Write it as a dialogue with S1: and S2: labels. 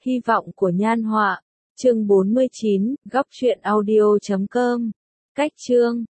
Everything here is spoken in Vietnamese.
S1: Hy vọng của Nhan Họa. Chương 49, góc truyện audio.com. Cách chương